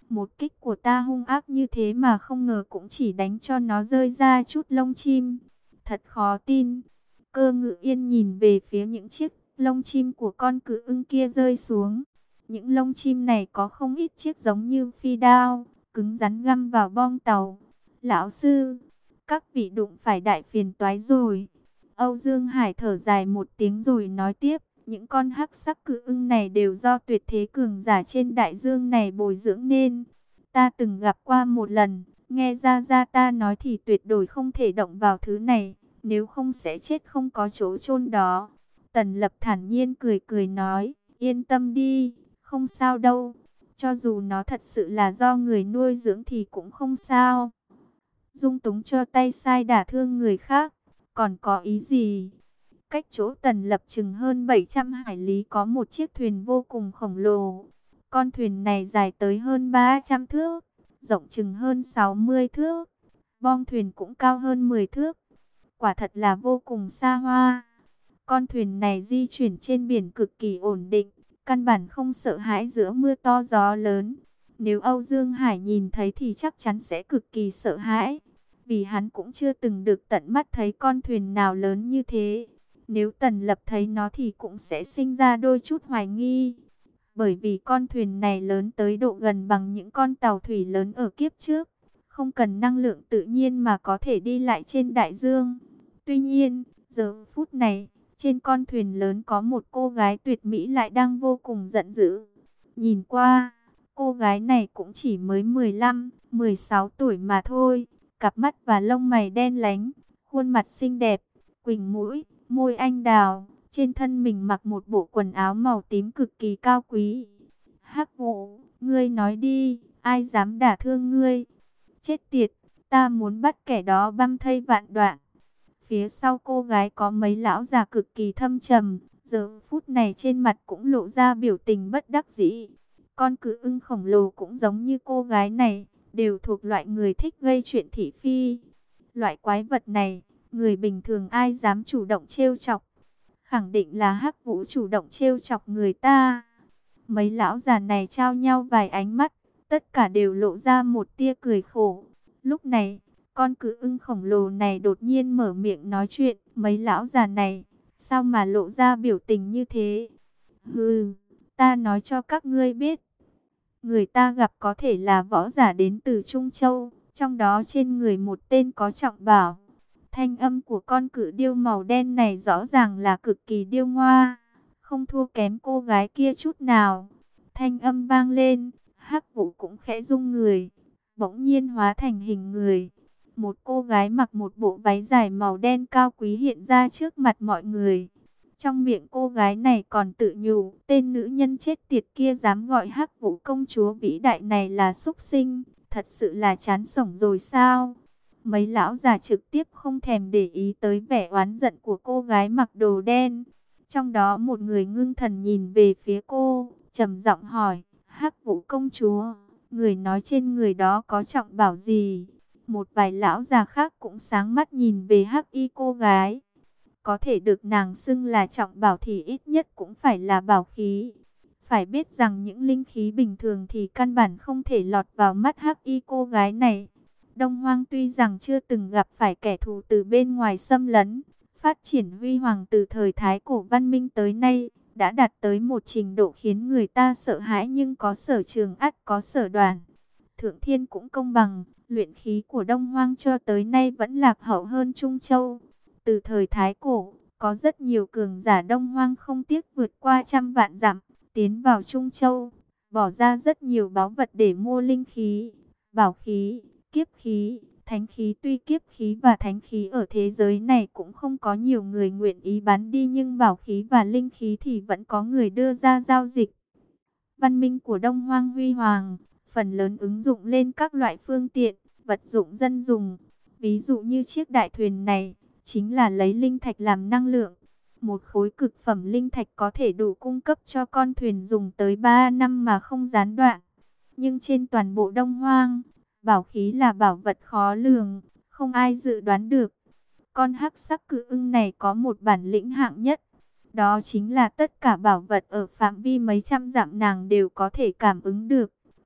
Một kích của ta hung ác như thế mà không ngờ cũng chỉ đánh cho nó rơi ra chút lông chim. Thật khó tin. Cơ Ngự Yên nhìn về phía những chiếc lông chim của con cự ưng kia rơi xuống. Những lông chim này có không ít chiếc giống như phi đao, cứng rắn găm vào bong tàu. Lão sư, các vị đụng phải đại phiền toái rồi. Âu Dương Hải thở dài một tiếng rồi nói tiếp. Những con hắc sắc cự ưng này đều do tuyệt thế cường giả trên đại dương này bồi dưỡng nên. Ta từng gặp qua một lần, nghe ra ra ta nói thì tuyệt đối không thể động vào thứ này, nếu không sẽ chết không có chỗ chôn đó. Tần Lập thản nhiên cười cười nói, yên tâm đi, không sao đâu. Cho dù nó thật sự là do người nuôi dưỡng thì cũng không sao. Dung túng cho tay sai đả thương người khác, còn có ý gì? Cách chỗ Tần Lập chừng hơn bảy trăm hải lý có một chiếc thuyền vô cùng khổng lồ. Con thuyền này dài tới hơn ba trăm thước, rộng chừng hơn sáu mươi thước. Bong thuyền cũng cao hơn mười thước. Quả thật là vô cùng xa hoa. Con thuyền này di chuyển trên biển cực kỳ ổn định, căn bản không sợ hãi giữa mưa to gió lớn. Nếu Âu Dương Hải nhìn thấy thì chắc chắn sẽ cực kỳ sợ hãi, vì hắn cũng chưa từng được tận mắt thấy con thuyền nào lớn như thế. Nếu Tần Lập thấy nó thì cũng sẽ sinh ra đôi chút hoài nghi. Bởi vì con thuyền này lớn tới độ gần bằng những con tàu thủy lớn ở kiếp trước. Không cần năng lượng tự nhiên mà có thể đi lại trên đại dương. Tuy nhiên, giờ phút này, trên con thuyền lớn có một cô gái tuyệt mỹ lại đang vô cùng giận dữ. Nhìn qua, cô gái này cũng chỉ mới mười lăm, mười sáu tuổi mà thôi. Cặp mắt và lông mày đen láy, khuôn mặt xinh đẹp, quỳnh mũi, môi anh đào, trên thân mình mặc một bộ quần áo màu tím cực kỳ cao quý. Hắc Vũ, ngươi nói đi, ai dám đả thương ngươi? Chết tiệt, ta muốn bắt kẻ đó băm thây vạn đoạn. Phía sau cô gái có mấy lão già cực kỳ thâm trầm, giờ phút này trên mặt cũng lộ ra biểu tình bất đắc dĩ. Con cự ưng khổng lồ cũng giống như cô gái này, đều thuộc loại người thích gây chuyện thị phi. Loại quái vật này, người bình thường ai dám chủ động trêu chọc? Khẳng định là Hắc Vũ chủ động trêu chọc người ta. Mấy lão già này trao nhau vài ánh mắt, tất cả đều lộ ra một tia cười khổ. Lúc này, con cự ưng khổng lồ này đột nhiên mở miệng nói chuyện. Mấy lão già này, sao mà lộ ra biểu tình như thế? Hừ, ta nói cho các ngươi biết. Người ta gặp có thể là võ giả đến từ Trung Châu, trong đó trên người một tên có trọng bảo. Thanh âm của con cự điêu màu đen này rõ ràng là cực kỳ điêu ngoa, không thua kém cô gái kia chút nào. Thanh âm vang lên, Hắc Vũ cũng khẽ rung người, bỗng nhiên hóa thành hình người. Một cô gái mặc một bộ váy dài màu đen cao quý hiện ra trước mặt mọi người. Trong miệng cô gái này còn tự nhủ, tên nữ nhân chết tiệt kia dám gọi Hắc Vũ công chúa vĩ đại này là súc sinh, thật sự là chán sống rồi sao? Mấy lão già trực tiếp không thèm để ý tới vẻ oán giận của cô gái mặc đồ đen. Trong đó một người ngưng thần nhìn về phía cô, trầm giọng hỏi, Hắc Vũ công chúa, người nói trên người đó có trọng bảo gì? Một vài lão già khác cũng sáng mắt nhìn về Hắc Y cô gái. Có thể được nàng xưng là trọng bảo thì ít nhất cũng phải là bảo khí. Phải biết rằng những linh khí bình thường thì căn bản không thể lọt vào mắt Hắc Y cô gái này. Đông Hoang tuy rằng chưa từng gặp phải kẻ thù từ bên ngoài xâm lấn, phát triển huy hoàng từ thời Thái Cổ văn minh tới nay, đã đạt tới một trình độ khiến người ta sợ hãi, nhưng có sở trường ắt có sở đoàn. Thượng Thiên cũng công bằng, luyện khí của Đông Hoang cho tới nay vẫn lạc hậu hơn Trung Châu. Từ thời Thái Cổ, có rất nhiều cường giả Đông Hoang không tiếc vượt qua trăm vạn dặm, tiến vào Trung Châu, bỏ ra rất nhiều báu vật để mua linh khí, bảo khí, kiếp khí, thánh khí. Tuy kiếp khí và thánh khí ở thế giới này cũng không có nhiều người nguyện ý bán đi, nhưng bảo khí và linh khí thì vẫn có người đưa ra giao dịch. Văn minh của Đông Hoang huy hoàng, phần lớn ứng dụng lên các loại phương tiện, vật dụng dân dùng. Ví dụ như chiếc đại thuyền này, chính là lấy linh thạch làm năng lượng. Một khối cực phẩm linh thạch có thể đủ cung cấp cho con thuyền dùng tới ba năm mà không gián đoạn. Nhưng trên toàn bộ Đông Hoang, bảo khí là bảo vật khó lường, không ai dự đoán được. Con hắc sắc cự ưng này có một bản lĩnh hạng nhất. Đó chính là tất cả bảo vật ở phạm vi mấy trăm dặm nàng đều có thể cảm ứng được.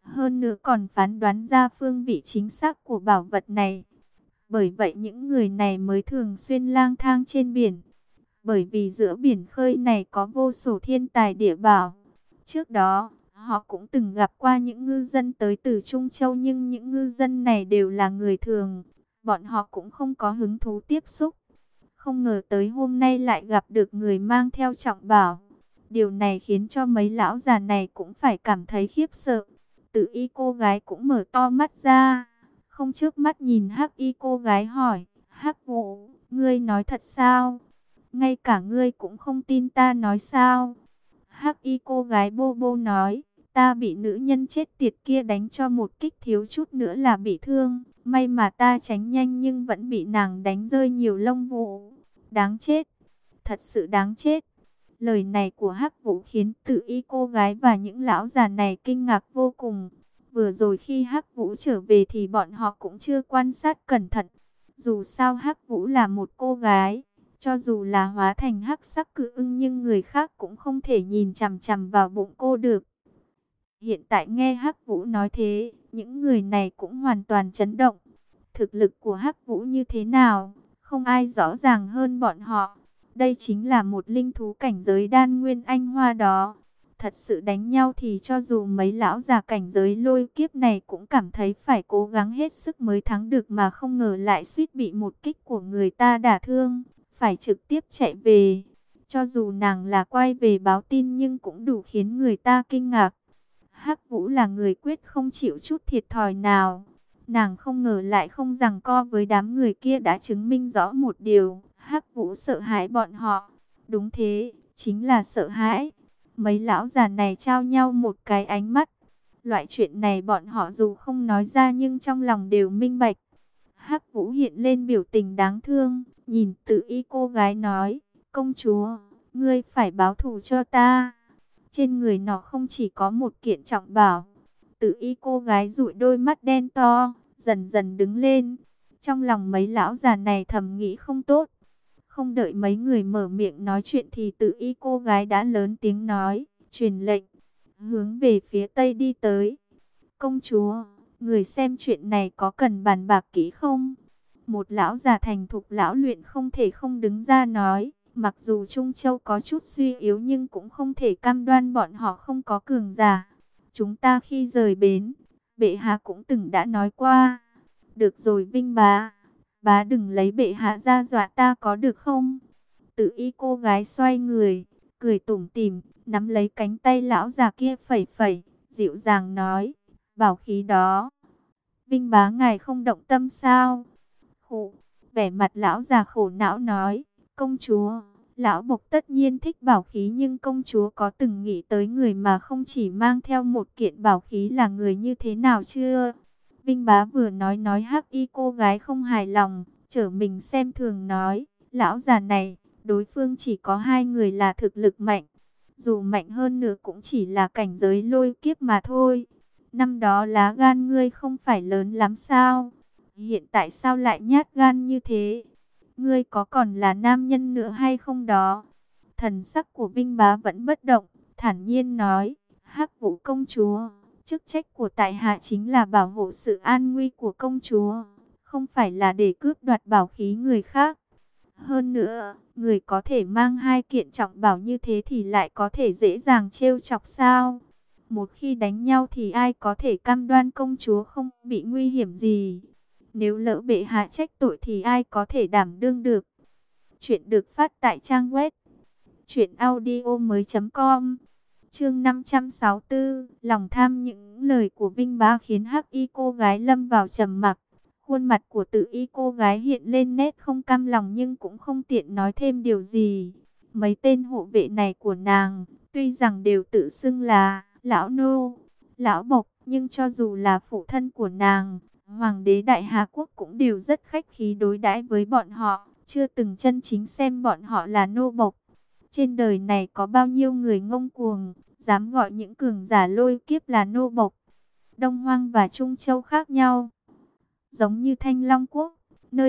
Hơn nữa còn phán đoán ra phương vị chính xác của bảo vật này. Bởi vậy những người này mới thường xuyên lang thang trên biển. Bởi vì giữa biển khơi này có vô số thiên tài địa bảo. Trước đó, họ cũng từng gặp qua những ngư dân tới từ Trung Châu, nhưng những ngư dân này đều là người thường. Bọn họ cũng không có hứng thú tiếp xúc. Không ngờ tới hôm nay lại gặp được người mang theo trọng bảo. Điều này khiến cho mấy lão già này cũng phải cảm thấy khiếp sợ. Tự y cô gái cũng mở to mắt ra. Không chớp mắt nhìn Hắc Y cô gái hỏi, Hắc Vũ, ngươi nói thật sao? Ngay cả ngươi cũng không tin ta nói sao? Hắc Y cô gái bô bô nói, ta bị nữ nhân chết tiệt kia đánh cho một kích, thiếu chút nữa là bị thương. May mà ta tránh nhanh nhưng vẫn bị nàng đánh rơi nhiều lông vũ. Đáng chết, thật sự đáng chết. Lời này của Hắc Vũ khiến Tự Y cô gái và những lão già này kinh ngạc vô cùng. Vừa rồi khi Hắc Vũ trở về thì bọn họ cũng chưa quan sát cẩn thận. Dù sao Hắc Vũ là một cô gái, cho dù là hóa thành hắc sắc cự ưng nhưng người khác cũng không thể nhìn chằm chằm vào bụng cô được. Hiện tại nghe Hắc Vũ nói thế, những người này cũng hoàn toàn chấn động. Thực lực của Hắc Vũ như thế nào, không ai rõ ràng hơn bọn họ. Đây chính là một linh thú cảnh giới đan nguyên anh hoa đó. Thật sự đánh nhau thì cho dù mấy lão già cảnh giới lôi kiếp này cũng cảm thấy phải cố gắng hết sức mới thắng được, mà không ngờ lại suýt bị một kích của người ta đả thương, phải trực tiếp chạy về. Cho dù nàng là quay về báo tin nhưng cũng đủ khiến người ta kinh ngạc. Hắc Vũ là người quyết không chịu chút thiệt thòi nào. Nàng không ngờ lại không giằng co với đám người kia, đã chứng minh rõ một điều, Hắc Vũ sợ hãi bọn họ. Đúng thế, chính là sợ hãi. Mấy lão già này trao nhau một cái ánh mắt. Loại chuyện này bọn họ dù không nói ra nhưng trong lòng đều minh bạch. Hắc Vũ hiện lên biểu tình đáng thương, nhìn Tự Y cô gái nói, công chúa, ngươi phải báo thù cho ta. Trên người nó không chỉ có một kiện trọng bảo. Tự Y cô gái dụi đôi mắt đen to, dần dần đứng lên. Trong lòng mấy lão già này thầm nghĩ không tốt. Không đợi mấy người mở miệng nói chuyện thì Tự Y cô gái đã lớn tiếng nói, truyền lệnh, hướng về phía tây đi tới. Công chúa, người xem chuyện này có cần bàn bạc kỹ không? Một lão già thành thục lão luyện không thể không đứng ra nói, mặc dù Trung Châu có chút suy yếu nhưng cũng không thể cam đoan bọn họ không có cường giả. Chúng ta khi rời bến, bệ hạ cũng từng đã nói qua. Được rồi Vinh bá, bá đừng lấy bệ hạ ra dọa ta có được không? Tự Y cô gái xoay người, cười tủm tỉm, nắm lấy cánh tay lão già kia phẩy phẩy, dịu dàng nói, bảo khí đó, Vinh bá ngài không động tâm sao? Khổ, vẻ mặt lão già khổ não nói, công chúa, lão bộc tất nhiên thích bảo khí, nhưng công chúa có từng nghĩ tới người mà không chỉ mang theo một kiện bảo khí là người như thế nào chưa? Vinh bá vừa nói nói Hắc Y cô gái không hài lòng, trở mình xem thường nói, lão già này, đối phương chỉ có hai người là thực lực mạnh. Dù mạnh hơn nữa cũng chỉ là cảnh giới lôi kiếp mà thôi. Năm đó lá gan ngươi không phải lớn lắm sao? Hiện tại sao lại nhát gan như thế? Ngươi có còn là nam nhân nữa hay không đó? Thần sắc của Vinh bá vẫn bất động, thản nhiên nói, Hắc Vũ công chúa, chức trách của tại hạ chính là bảo hộ sự an nguy của công chúa, không phải là để cướp đoạt bảo khí người khác. Hơn nữa, người có thể mang hai kiện trọng bảo như thế thì lại có thể dễ dàng trêu chọc sao? Một khi đánh nhau thì ai có thể cam đoan công chúa không bị nguy hiểm gì? Nếu lỡ bệ hạ trách tội thì ai có thể đảm đương được? Chuyện được phát tại trang web truyện audio mới chấm com. Chương năm trăm sáu mươi tư, lòng tham. Những lời của Vinh bá khiến Hắc Y cô gái lâm vào trầm mặc. Khuôn mặt của Tự Y cô gái hiện lên nét không cam lòng nhưng cũng không tiện nói thêm điều gì. Mấy tên hộ vệ này của nàng, tuy rằng đều tự xưng là lão nô, lão bộc, nhưng cho dù là phụ thân của nàng, Hoàng đế Đại Hà Quốc cũng đều rất khách khí đối đãi với bọn họ, chưa từng chân chính xem bọn họ là nô bộc. Trên đời này có bao nhiêu người ngông cuồng, dám gọi những cường giả lôi kiếp là nô bộc. Đông Hoang và Trung Châu khác nhau. Giống như Thanh Long Quốc, nơi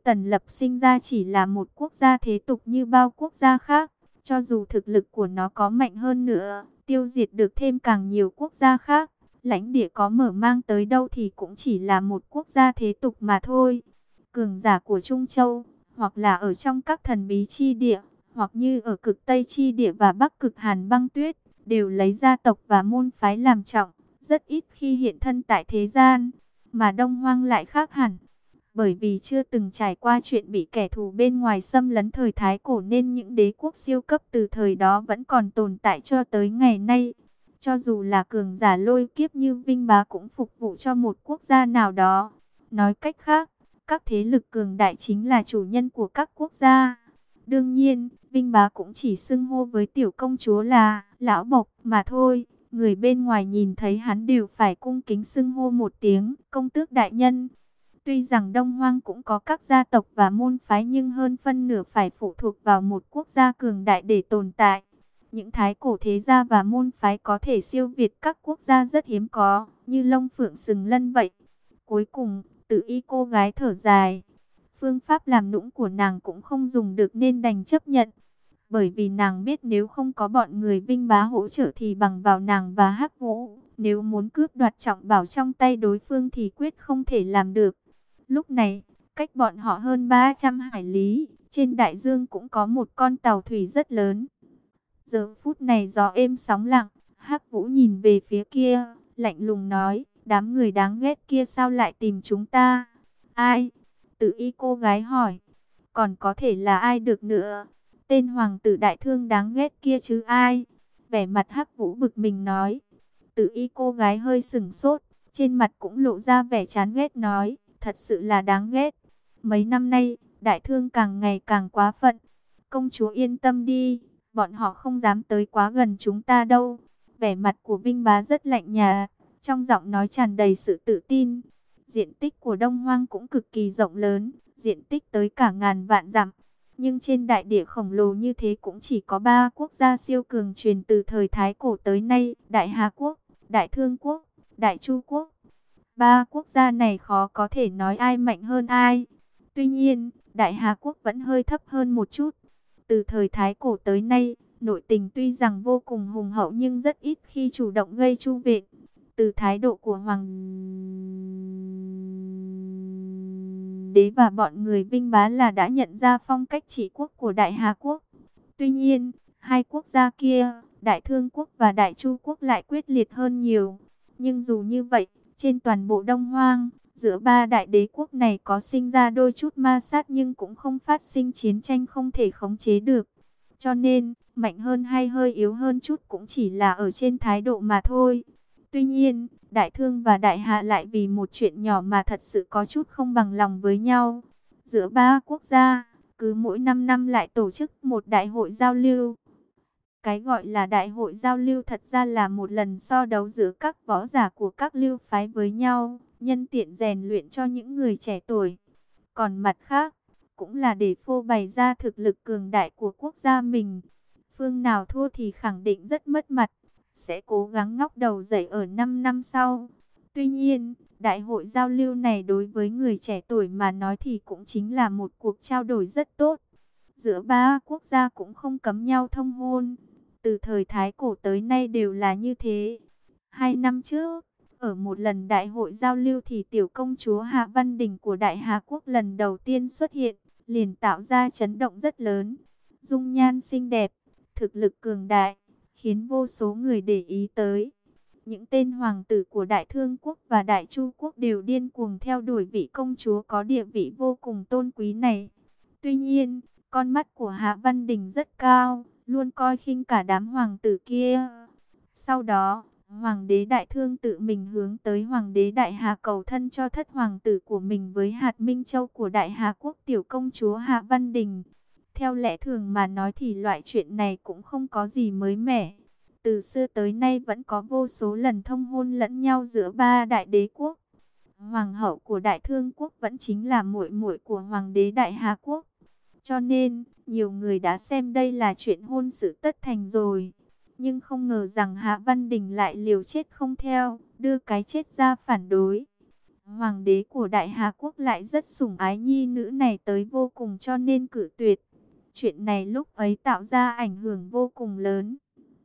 Tần Lập sinh ra chỉ là một quốc gia thế tục như bao quốc gia khác. Cho dù thực lực của nó có mạnh hơn nữa, tiêu diệt được thêm càng nhiều quốc gia khác, lãnh địa có mở mang tới đâu thì cũng chỉ là một quốc gia thế tục mà thôi. Cường giả của Trung Châu, hoặc là ở trong các thần bí chi địa, hoặc như ở cực Tây chi địa và Bắc cực Hàn băng tuyết, đều lấy gia tộc và môn phái làm trọng, rất ít khi hiện thân tại thế gian. Mà Đông Hoang lại khác hẳn. Bởi vì chưa từng trải qua chuyện bị kẻ thù bên ngoài xâm lấn thời Thái Cổ nên những đế quốc siêu cấp từ thời đó vẫn còn tồn tại cho tới ngày nay. Cho dù là cường giả lôi kiếp như Vinh Bá cũng phục vụ cho một quốc gia nào đó. Nói cách khác, các thế lực cường đại chính là chủ nhân của các quốc gia. Đương nhiên, Vinh Bá cũng chỉ xưng hô với tiểu công chúa là Lão Bộc mà thôi. Người bên ngoài nhìn thấy hắn đều phải cung kính xưng hô một tiếng công tước đại nhân. Tuy rằng Đông Hoang cũng có các gia tộc và môn phái nhưng hơn phân nửa phải phụ thuộc vào một quốc gia cường đại để tồn tại. Những thái cổ thế gia và môn phái có thể siêu việt các quốc gia rất hiếm có, như Long Phượng Sừng Lân vậy. Cuối cùng, Tử Y cô gái thở dài. Phương pháp làm nũng của nàng cũng không dùng được nên đành chấp nhận. Bởi vì nàng biết nếu không có bọn người Vinh Bá hỗ trợ thì bằng vào nàng và Hắc Vũ. Nếu muốn cướp đoạt trọng bảo trong tay đối phương thì quyết không thể làm được. Lúc này, cách bọn họ hơn ba trăm hải lý, trên đại dương cũng có một con tàu thủy rất lớn. Giờ phút này gió êm sóng lặng, Hắc Vũ nhìn về phía kia, lạnh lùng nói, đám người đáng ghét kia sao lại tìm chúng ta? Ai? Tử Y cô gái hỏi. Còn có thể là ai được nữa? Tên hoàng tử đại thương đáng ghét kia chứ ai? Vẻ mặt Hắc Vũ bực mình nói. Tử Y cô gái hơi sửng sốt, trên mặt cũng lộ ra vẻ chán ghét nói, thật sự là đáng ghét. Mấy năm nay, đại thương càng ngày càng quá phận. Công chúa yên tâm đi, bọn họ không dám tới quá gần chúng ta đâu. Vẻ mặt của Vinh Bá rất lạnh nhạt, trong giọng nói tràn đầy sự tự tin. Diện tích của Đông Hoang cũng cực kỳ rộng lớn, diện tích tới cả ngàn vạn dặm. Nhưng trên đại địa khổng lồ như thế cũng chỉ có ba quốc gia siêu cường truyền từ thời Thái Cổ tới nay, Đại Hà Quốc, Đại Thương Quốc, Đại Chu Quốc. Ba quốc gia này khó có thể nói ai mạnh hơn ai. Tuy nhiên, Đại Hà Quốc vẫn hơi thấp hơn một chút. Từ thời Thái Cổ tới nay, nội tình tuy rằng vô cùng hùng hậu nhưng rất ít khi chủ động gây chu viện. Từ thái độ của Hoàng đế và bọn người Vinh Bá là đã nhận ra phong cách trị quốc của Đại Hà Quốc. Tuy nhiên, hai quốc gia kia, Đại Thương Quốc và Đại Chu Quốc lại quyết liệt hơn nhiều. Nhưng dù như vậy, trên toàn bộ Đông Hoang, giữa ba đại đế quốc này có sinh ra đôi chút ma sát nhưng cũng không phát sinh chiến tranh không thể khống chế được. Cho nên, mạnh hơn hay hơi yếu hơn chút cũng chỉ là ở trên thái độ mà thôi. Tuy nhiên, Đại Thương và Đại Hạ lại vì một chuyện nhỏ mà thật sự có chút không bằng lòng với nhau. Giữa ba quốc gia, cứ mỗi năm năm lại tổ chức một đại hội giao lưu. Cái gọi là đại hội giao lưu thật ra là một lần so đấu giữa các võ giả của các lưu phái với nhau, nhân tiện rèn luyện cho những người trẻ tuổi. Còn mặt khác, cũng là để phô bày ra thực lực cường đại của quốc gia mình. Phương nào thua thì khẳng định rất mất mặt, sẽ cố gắng ngóc đầu dậy ở năm năm sau. Tuy nhiên, đại hội giao lưu này đối với người trẻ tuổi mà nói thì cũng chính là một cuộc trao đổi rất tốt. Giữa ba quốc gia cũng không cấm nhau thông hôn. Từ thời Thái Cổ tới nay đều là như thế. Hai năm trước, ở một lần đại hội giao lưu thì tiểu công chúa Hạ Văn Đình của Đại Hà Quốc lần đầu tiên xuất hiện, liền tạo ra chấn động rất lớn. Dung nhan xinh đẹp, thực lực cường đại, khiến vô số người để ý tới. Những tên hoàng tử của Đại Thương Quốc và Đại Chu Quốc đều điên cuồng theo đuổi vị công chúa có địa vị vô cùng tôn quý này. Tuy nhiên, con mắt của Hạ Văn Đình rất cao, luôn coi khinh cả đám hoàng tử kia. Sau đó, Hoàng đế Đại Thương tự mình hướng tới Hoàng đế Đại Hà cầu thân cho thất hoàng tử của mình với hạt Minh Châu của Đại Hà Quốc tiểu công chúa Hạ Văn Đình. Theo lẽ thường mà nói thì loại chuyện này cũng không có gì mới mẻ. Từ xưa tới nay vẫn có vô số lần thông hôn lẫn nhau giữa ba đại đế quốc. Hoàng hậu của Đại Thương Quốc vẫn chính là muội muội của Hoàng đế Đại Hà Quốc. Cho nên, nhiều người đã xem đây là chuyện hôn sự tất thành rồi. Nhưng không ngờ rằng Hạ Văn Đình lại liều chết không theo, đưa cái chết ra phản đối. Hoàng đế của Đại Hà Quốc lại rất sủng ái nhi nữ này tới vô cùng cho nên cự tuyệt. Chuyện này lúc ấy tạo ra ảnh hưởng vô cùng lớn.